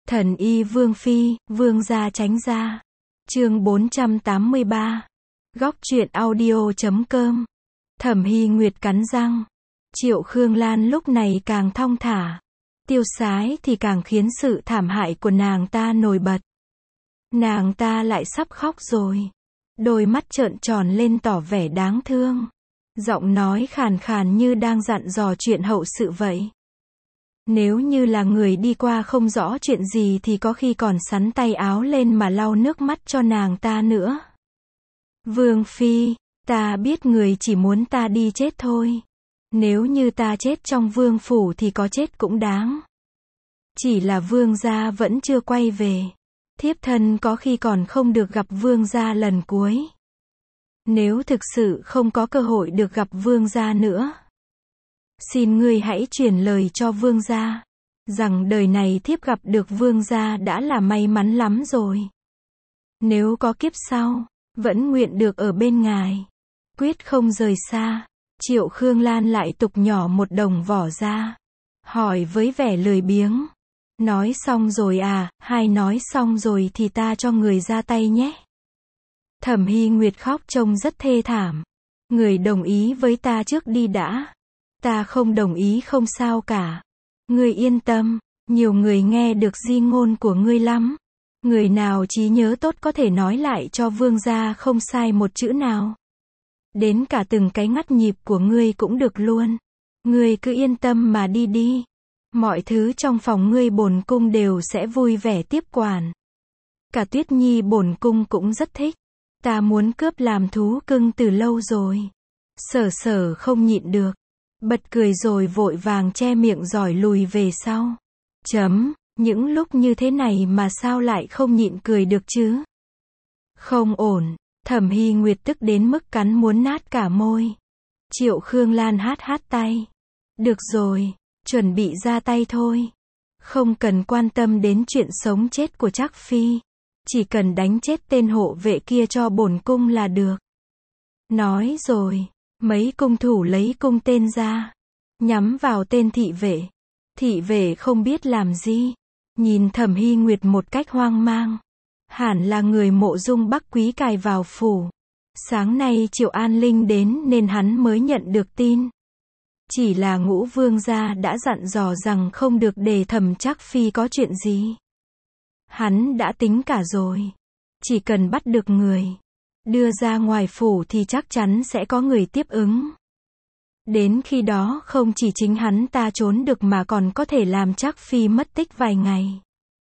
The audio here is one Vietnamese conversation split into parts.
Thần y Vương Phi, Vương gia tránh ra. Chương 483. Góc truyện audio.com. Thẩm Hy Nguyệt cắn răng. Triệu Khương Lan lúc này càng thong thả, tiêu sái thì càng khiến sự thảm hại của nàng ta nổi bật. Nàng ta lại sắp khóc rồi. Đôi mắt trợn tròn lên tỏ vẻ đáng thương. Giọng nói khàn khàn như đang dặn dò chuyện hậu sự vậy. Nếu như là người đi qua không rõ chuyện gì thì có khi còn sắn tay áo lên mà lau nước mắt cho nàng ta nữa. Vương Phi, ta biết người chỉ muốn ta đi chết thôi. Nếu như ta chết trong vương phủ thì có chết cũng đáng. Chỉ là vương gia vẫn chưa quay về. Thiếp thân có khi còn không được gặp vương gia lần cuối. Nếu thực sự không có cơ hội được gặp vương gia nữa, xin ngươi hãy truyền lời cho vương gia, rằng đời này thiếp gặp được vương gia đã là may mắn lắm rồi. Nếu có kiếp sau, vẫn nguyện được ở bên ngài, quyết không rời xa. Triệu Khương Lan lại tục nhỏ một đồng vỏ ra, hỏi với vẻ lười biếng. Nói xong rồi à, hay nói xong rồi thì ta cho người ra tay nhé. Thẩm Hy Nguyệt khóc trông rất thê thảm. Người đồng ý với ta trước đi đã. Ta không đồng ý không sao cả. Ngươi yên tâm, nhiều người nghe được di ngôn của ngươi lắm. Người nào trí nhớ tốt có thể nói lại cho vương gia không sai một chữ nào. Đến cả từng cái ngắt nhịp của ngươi cũng được luôn. Ngươi cứ yên tâm mà đi đi. Mọi thứ trong phòng ngươi bổn cung đều sẽ vui vẻ tiếp quản. Cả Tuyết Nhi bổn cung cũng rất thích. Ta muốn cướp làm thú cưng từ lâu rồi. Sở Sở không nhịn được, bật cười rồi vội vàng che miệng giỏi lùi về sau. Những lúc như thế này mà sao lại không nhịn cười được chứ? Không ổn. Thẩm Hy Nguyệt tức đến mức cắn muốn nát cả môi. Triệu Khương Lan hát tay. Được rồi, chuẩn bị ra tay thôi. Không cần quan tâm đến chuyện sống chết của Trác Phi. Chỉ cần đánh chết tên hộ vệ kia cho bổn cung là được. Nói rồi, mấy cung thủ lấy cung tên ra, nhắm vào tên thị vệ. Thị vệ không biết làm gì, nhìn Thẩm Hy Nguyệt một cách hoang mang. Hẳn là người Mộ Dung Bắc Quý cài vào phủ. Sáng nay Triệu An Linh đến nên hắn mới nhận được tin. Chỉ là Ngũ Vương gia đã dặn dò rằng không được để Thẩm Trác Phi có chuyện gì. Hắn đã tính cả rồi. Chỉ cần bắt được người, đưa ra ngoài phủ thì chắc chắn sẽ có người tiếp ứng. Đến khi đó không chỉ chính hắn ta trốn được mà còn có thể làm Trác Phi mất tích vài ngày.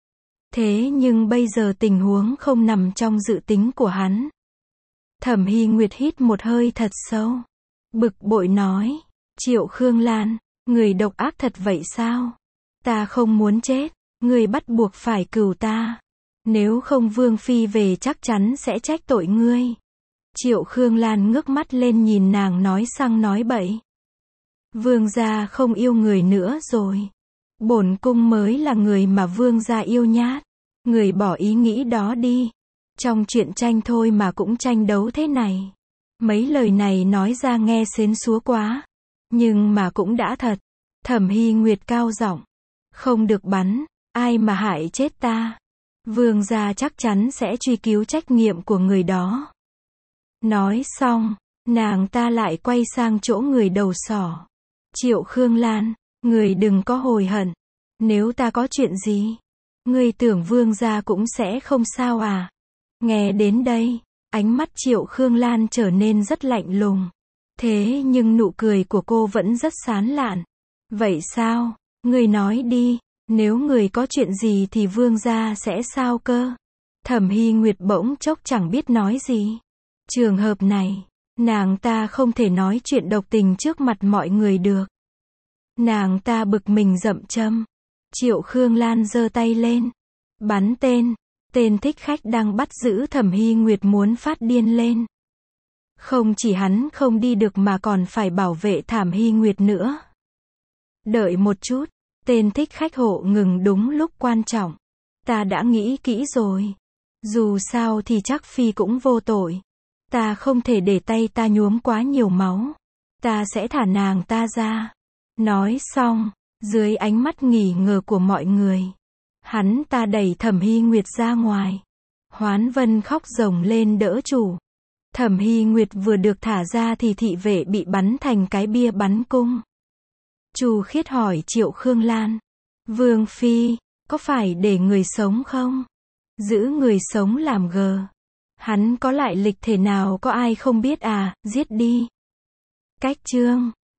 Thế nhưng bây giờ tình huống không nằm trong dự tính của hắn. Thẩm Hy Nguyệt hít một hơi thật sâu. Bực bội nói. Triệu Khương Lan, người độc ác thật vậy sao? Ta không muốn chết. Ngươi bắt buộc phải cừu ta. Nếu không Vương Phi về chắc chắn sẽ trách tội ngươi. Triệu Khương Lan ngước mắt lên nhìn nàng nói xăng nói bậy. Vương gia không yêu người nữa rồi. Bổn cung mới là người mà vương gia yêu nhát. Người bỏ ý nghĩ đó đi. Trong chuyện tranh thôi mà cũng tranh đấu thế này. Mấy lời này nói ra nghe xến xúa quá. Nhưng mà cũng đã thật. Thẩm Hy Nguyệt cao giọng. Không được bắn. Ai mà hại chết ta? Vương gia chắc chắn sẽ truy cứu trách nhiệm của người đó. Nói xong, nàng ta lại quay sang chỗ người đầu sỏ. Triệu Khương Lan, người đừng có hối hận. Nếu ta có chuyện gì, ngươi tưởng vương gia cũng sẽ không sao à? Nghe đến đây, ánh mắt Triệu Khương Lan trở nên rất lạnh lùng. Thế nhưng nụ cười của cô vẫn rất sán lạn. Vậy sao? Ngươi nói đi. Nếu người có chuyện gì thì vương gia sẽ sao cơ? Thẩm Hy Nguyệt bỗng chốc chẳng biết nói gì. Trường hợp này, nàng ta không thể nói chuyện độc tình trước mặt mọi người được. Nàng ta bực mình dậm châm. Triệu Khương Lan giơ tay lên. Bắn tên. Tên thích khách đang bắt giữ Thẩm Hy Nguyệt muốn phát điên lên. Không chỉ hắn không đi được mà còn phải bảo vệ Thẩm Hy Nguyệt nữa. Đợi một chút. Tên thích khách hộ ngừng đúng lúc quan trọng. Ta đã nghĩ kỹ rồi. Dù sao thì Trác Phi cũng vô tội. Ta không thể để tay ta nhuốm quá nhiều máu. Ta sẽ thả nàng ta ra. Nói xong, dưới ánh mắt nghỉ ngờ của mọi người, Hắn ta đẩy Thẩm Hy Nguyệt ra ngoài. Hoán Vân khóc rồng lên đỡ chủ. Thẩm Hy Nguyệt vừa được thả ra thì thị vệ bị bắn thành cái bia bắn cung. Chu Khiết hỏi Triệu Khương Lan. Vương Phi, có phải để người sống không? Giữ người sống làm gờ. Hắn có lại lịch thể nào có ai không biết à, giết đi. Cách chương